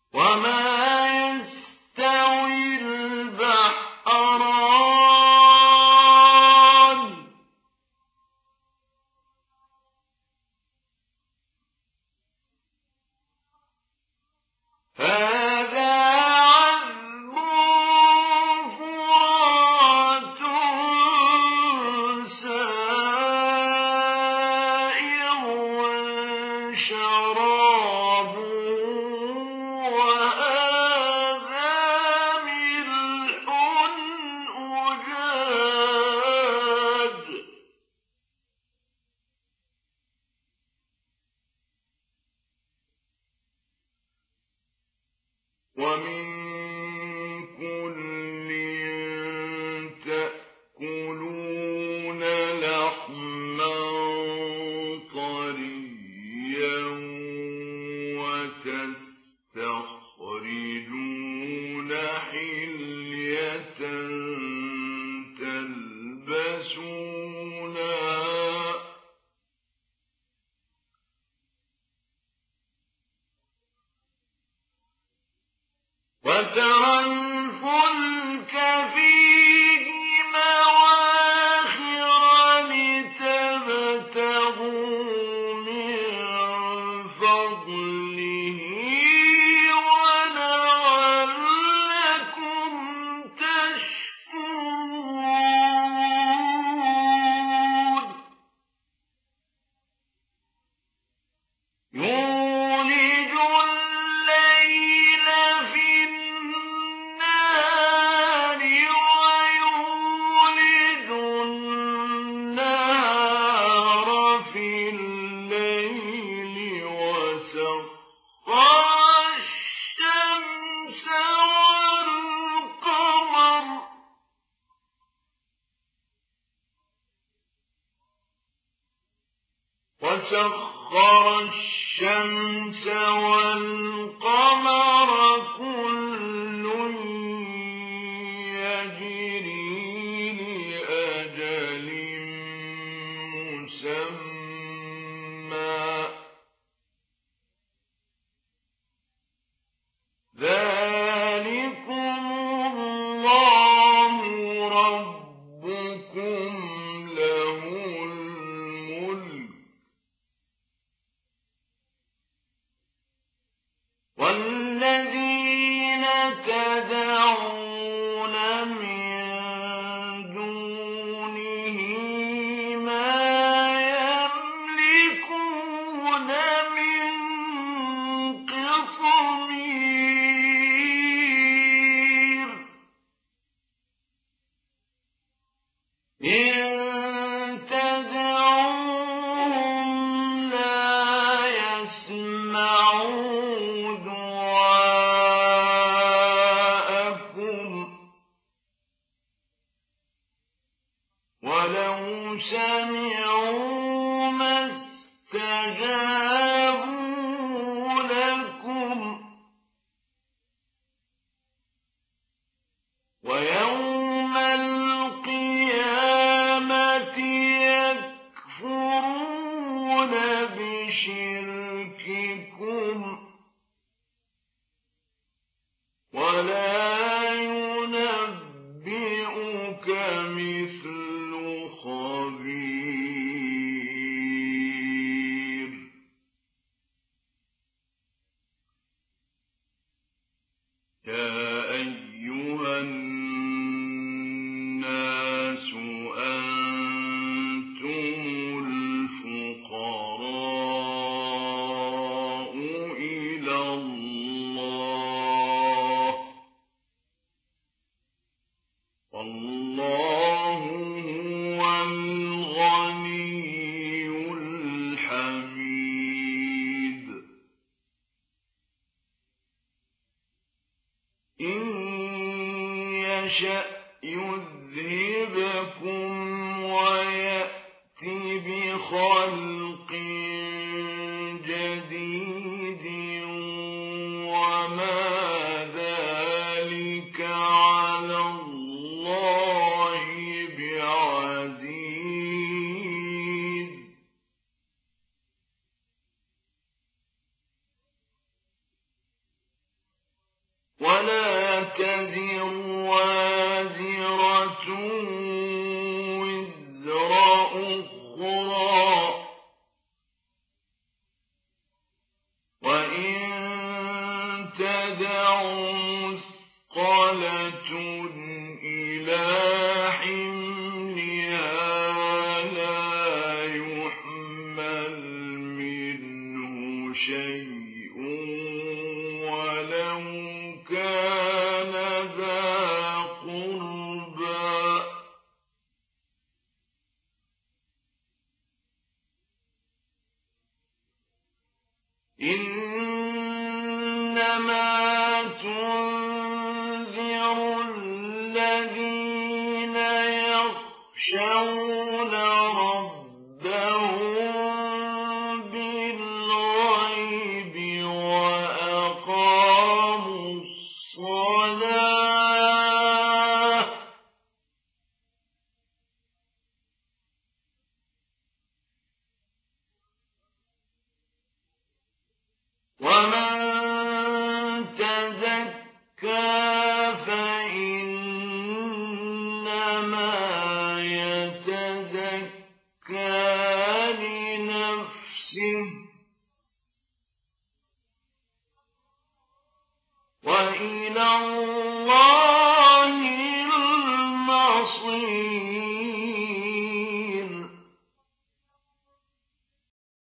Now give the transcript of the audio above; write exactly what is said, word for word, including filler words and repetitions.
وسخر الشمس والقمر كل يجري لأجل مسمى ذلكم الله ربكم له الملك والذين تدعون من دونه ما يملكون من قطمير إن تدعوهم لا يسمعوا دعاءكم ولو سمعوا ما استجابوا لكم ويوم القيامة يكفرون بشرككم ولا ينبئك مثل خبير يا أيها الناس أنتم الفقراء إلى الله والله هو الغني الحميد إن يشأ يذهبكم ويأت بخلق جديد وما ذلك على الله بعزيز ولا تزر وازرة وزر أخرى وإن تدع مثقلة إلى حملها لا يحمل منه شيء ولو كان ذا قربى إنما تنذر الذين يخشون ربهم بالغيب وأقاموا الصلاة ومن تزكى فإنما يتزكى لنفسه وإلى الله